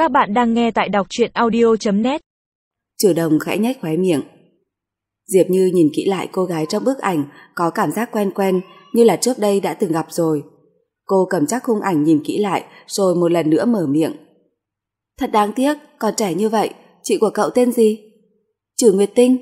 Các bạn đang nghe tại đọc truyện audio.net. Trừ Đồng khẽ nhếch khóe miệng. Diệp Như nhìn kỹ lại cô gái trong bức ảnh, có cảm giác quen quen, như là trước đây đã từng gặp rồi. Cô cầm chắc khung ảnh nhìn kỹ lại, rồi một lần nữa mở miệng. Thật đáng tiếc, còn trẻ như vậy, chị của cậu tên gì? Trừ Nguyệt Tinh.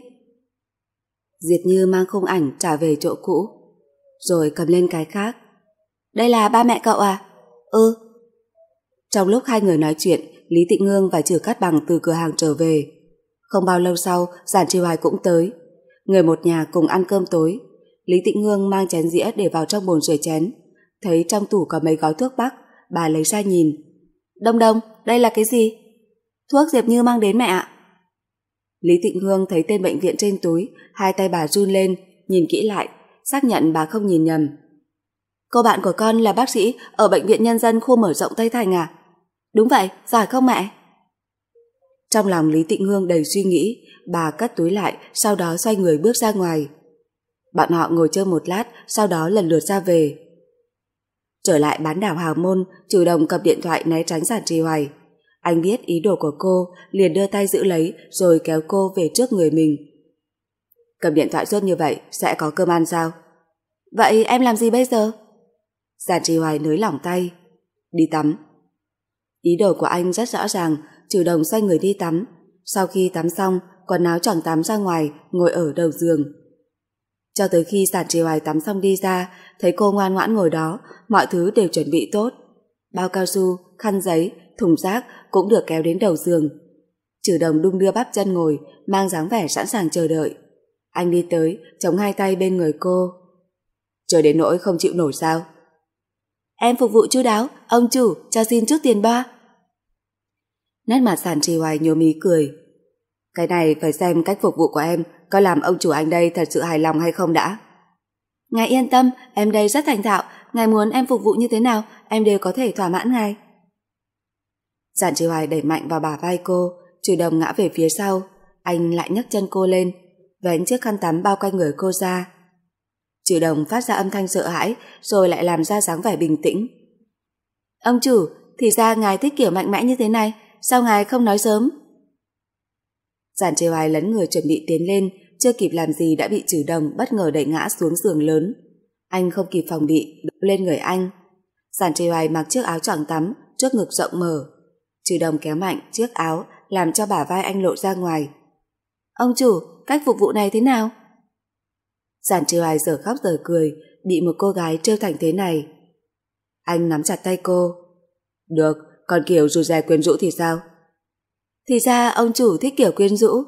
Diệp Như mang khung ảnh trả về chỗ cũ, rồi cầm lên cái khác. Đây là ba mẹ cậu à? Ừ. Trong lúc hai người nói chuyện, Lý Tịnh Hương và Trừ Cát Bằng từ cửa hàng trở về. Không bao lâu sau, Giản Trì Hoài cũng tới. Người một nhà cùng ăn cơm tối. Lý Tịnh Hương mang chén dĩa để vào trong bồn rửa chén. Thấy trong tủ có mấy gói thuốc bắc, bà lấy ra nhìn. Đông Đông, đây là cái gì? Thuốc Diệp Như mang đến mẹ ạ. Lý Tịnh Hương thấy tên bệnh viện trên túi, hai tay bà run lên, nhìn kỹ lại, xác nhận bà không nhìn nhầm. Cô bạn của con là bác sĩ ở bệnh viện nhân dân khu mở rộng Tây Thành à? Đúng vậy, giỏi không mẹ? Trong lòng Lý Tịnh Hương đầy suy nghĩ, bà cất túi lại, sau đó xoay người bước ra ngoài. Bọn họ ngồi chơi một lát, sau đó lần lượt ra về. Trở lại bán đảo Hào Môn, Trừ Đồng cầm điện thoại né tránh Giản Trì Hoài. Anh biết ý đồ của cô, liền đưa tay giữ lấy, rồi kéo cô về trước người mình. Cầm điện thoại suốt như vậy, sẽ có cơm ăn sao? Vậy em làm gì bây giờ? Giản Trì Hoài nới lỏng tay. Đi tắm. Ý đồ của anh rất rõ ràng. Trừ Đồng xoay người đi tắm. Sau khi tắm xong, quần áo choàng tắm ra ngoài, ngồi ở đầu giường. Cho tới khi Giản Trì Hoài tắm xong đi ra, thấy cô ngoan ngoãn ngồi đó, mọi thứ đều chuẩn bị tốt. Bao cao su, khăn giấy, thùng rác cũng được kéo đến đầu giường. Trừ Đồng đung đưa bắp chân ngồi, mang dáng vẻ sẵn sàng chờ đợi. Anh đi tới, chống hai tay bên người cô. Chờ đến nỗi không chịu nổi sao? Em phục vụ chu đáo, ông chủ cho xin chút tiền ba. Nét mặt Giản Trì Hoài nhố mí cười. Cái này phải xem cách phục vụ của em có làm ông chủ anh đây thật sự hài lòng hay không đã. Ngài yên tâm, em đây rất thành thạo. Ngài muốn em phục vụ như thế nào, em đều có thể thỏa mãn ngài. Giản Trì Hoài đẩy mạnh vào bả vai cô, Trừ Đồng ngã về phía sau. Anh lại nhấc chân cô lên, vén chiếc khăn tắm bao quanh người cô ra. Trừ Đồng phát ra âm thanh sợ hãi, rồi lại làm ra dáng vẻ bình tĩnh. Ông chủ, thì ra ngài thích kiểu mạnh mẽ như thế này, sao ngài không nói sớm? Giản Trì Hoài lấn người chuẩn bị tiến lên, chưa kịp làm gì đã bị Trừ Đồng bất ngờ đẩy ngã xuống giường lớn. Anh không kịp phòng bị, đổ lên người anh. Giản Trì Hoài mặc chiếc áo choàng tắm, trước ngực rộng mở. Trừ Đồng kéo mạnh chiếc áo, làm cho bả vai anh lộ ra ngoài. Ông chủ, cách phục vụ này thế nào? Giản Trì Hoài giờ khóc giờ cười, bị một cô gái trêu thành thế này. Anh nắm chặt tay cô. Được, còn kiểu rụt rè quyến rũ thì sao? Thì ra ông chủ thích kiểu quyến rũ.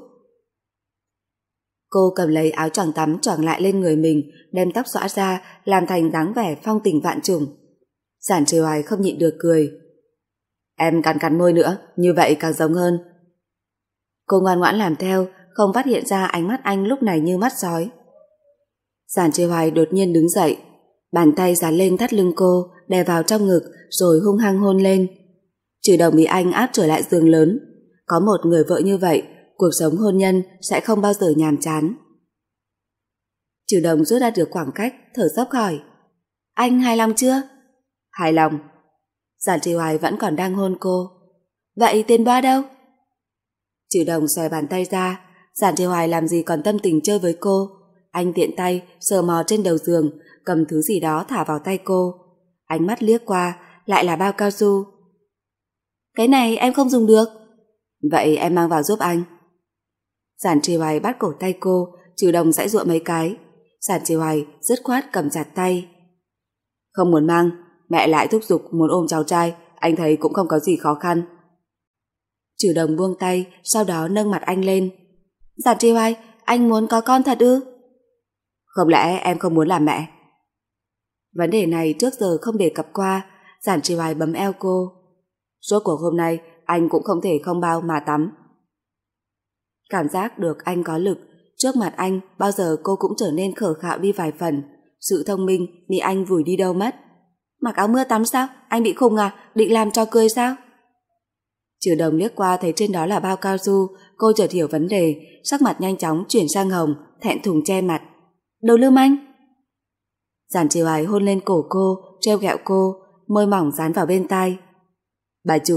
Cô cầm lấy áo choàng tắm choàng lại lên người mình, đem tóc xõa ra, làm thành dáng vẻ phong tình vạn trùng. Giản Trì Hoài không nhịn được cười. Em cắn cắn môi nữa, như vậy càng giống hơn. Cô ngoan ngoãn làm theo, không phát hiện ra ánh mắt anh lúc này như mắt sói. Giản Trì Hoài đột nhiên đứng dậy, bàn tay dán lên thắt lưng cô, đè vào trong ngực, rồi hung hăng hôn lên. Trừ Đồng bị anh áp trở lại giường lớn. Có một người vợ như vậy, cuộc sống hôn nhân sẽ không bao giờ nhàm chán. Trừ Đồng rút ra được khoảng cách, thở dốc hỏi. Anh hài lòng chưa? Hài lòng. Giản Trì Hoài vẫn còn đang hôn cô. Vậy tiền boa đâu? Trừ Đồng xòe bàn tay ra. Giản Trì Hoài làm gì còn tâm tình chơi với cô. Anh tiện tay sờ mò trên đầu giường, cầm thứ gì đó thả vào tay cô. Ánh mắt liếc qua, lại là bao cao su. Cái này em không dùng được. Vậy em mang vào giúp anh. Giản Trì Hoài bắt cổ tay cô, Trừ Đồng giãy giụa mấy cái. Giản Trì Hoài dứt khoát cầm chặt tay. Không muốn mang, mẹ lại thúc giục muốn ôm cháu trai, anh thấy cũng không có gì khó khăn. Trừ Đồng buông tay, sau đó nâng mặt anh lên. Giản Trì Hoài, anh muốn có con thật ư? Không lẽ em không muốn làm mẹ? Vấn đề này trước giờ không đề cập qua. Giản Trì Hoài bấm eo cô. Rốt cuộc hôm nay anh cũng không thể không bao mà tắm. Cảm giác được anh có lực, trước mặt anh bao giờ cô cũng trở nên khờ khạo đi vài phần. Sự thông minh bị anh vùi đi đâu mất. Mặc áo mưa tắm sao? Anh bị khùng à? Định làm cho cười sao? Trừ Đồng liếc qua thấy trên đó là bao cao su. Cô chợt hiểu vấn đề, sắc mặt nhanh chóng chuyển sang hồng, thẹn thùng che mặt. Đồ lưu manh. Giản Trì Hoài hôn lên cổ cô, trêu ghẹo cô, môi mỏng dán vào bên tai. Bà chủ,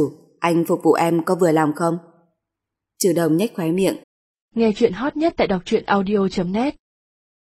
Anh phục vụ em có vừa lòng không? Trừ Đồng nhếch khóe miệng. Nghe chuyện hot nhất tại đọc truyện audio.net